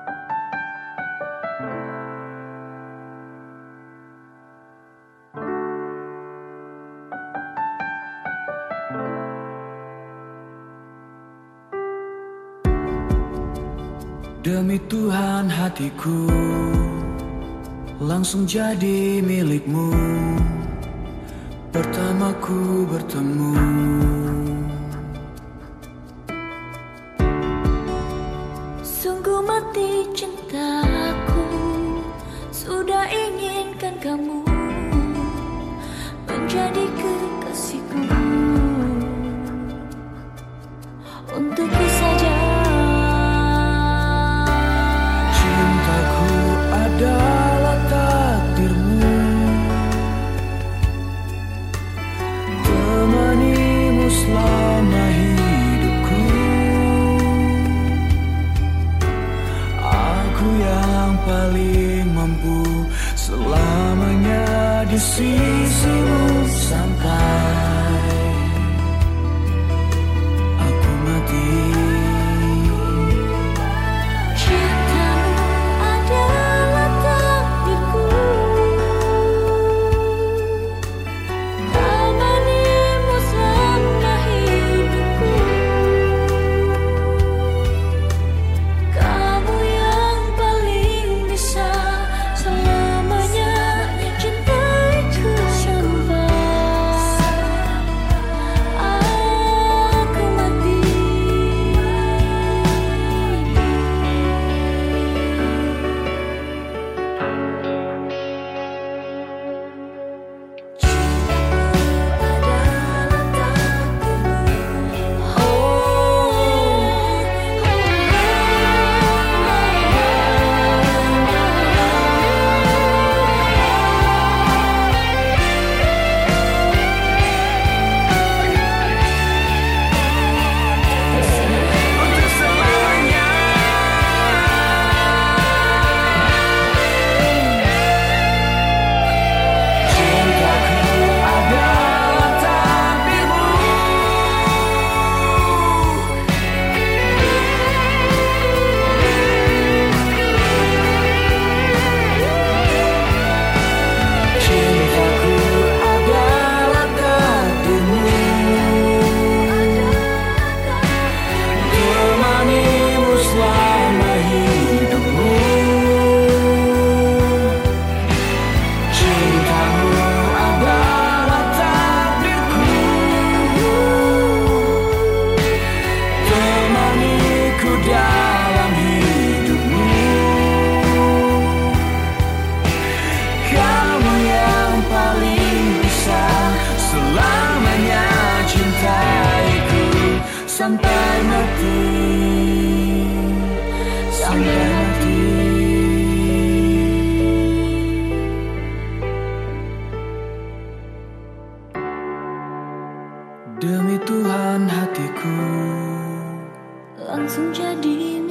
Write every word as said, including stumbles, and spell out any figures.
Demi Tuhan hatiku langsung jadi milikmu. Pertama ku bertemu, sungguh mati cintaku, sudah inginkan kamu menjadi kekasihku. Untukku saja cintaku adalah takdirmu, temanimu selama hidupku. Aku yang paling mampu selamanya di sisimu sampai aku mati. Sampai mati, sampai mati. Demi Tuhan hatiku langsung jadi